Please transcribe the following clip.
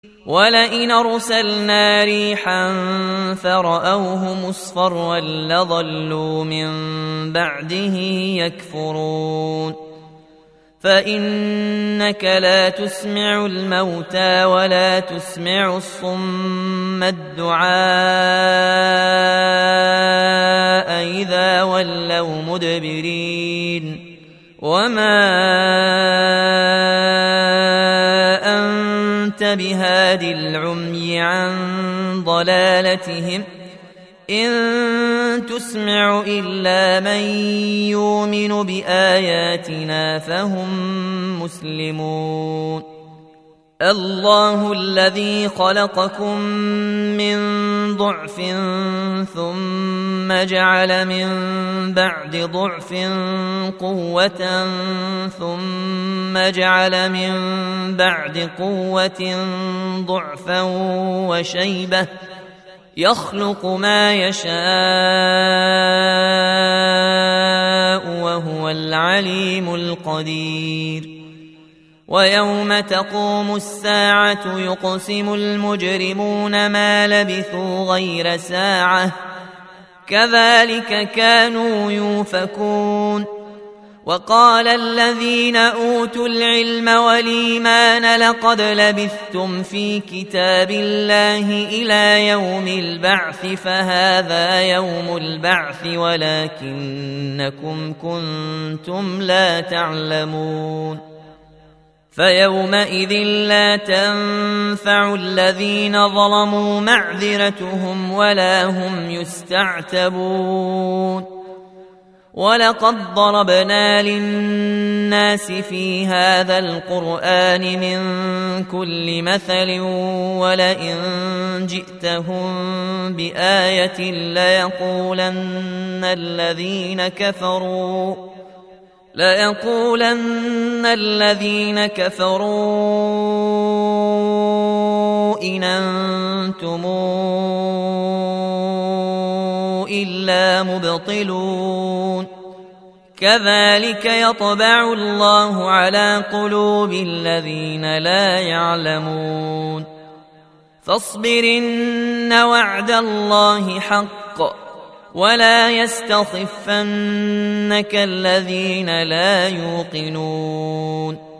ولئن أرسلنا ريحا فرأوه مصفرا لظلوا من بعده يكفرون فإنك لا تسمع الموتى ولا تسمع الصم الدعاء إذا ولوا مدبرين وما أنت بهاد العمي عن ضلالتهم إن تسمع إلا من يؤمن بآياتنا فهم مسلمون الله الذي خلقكم من ضعف ثم جعل من بعد ضعف قوة ثم جعل من بعد قوة ضعفا وشيبة يخلق ما يشاء وهو العليم القدير ويوم تقوم الساعة يقسم المجرمون ما لبثوا غير ساعة كذلك كانوا يؤفكون وقال الذين أوتوا العلم والإيمان لقد لبثتم في كتاب الله إلى يوم البعث فهذا يوم البعث ولكنكم كنتم لا تعلمون فيومئذ لا تنفع الذين ظلموا معذرتهم ولا هم يستعتبون ولقد ضربنا للناس في هذا القرآن من كل مثل ولئن جئتهم بآية ليقولن الذين كفروا إن أنتم إلا مبطلون كذلك يطبع الله على قلوب الذين لا يعلمون فاصبر إن وعد الله حق ولا يستخفنك الذين لا يوقنون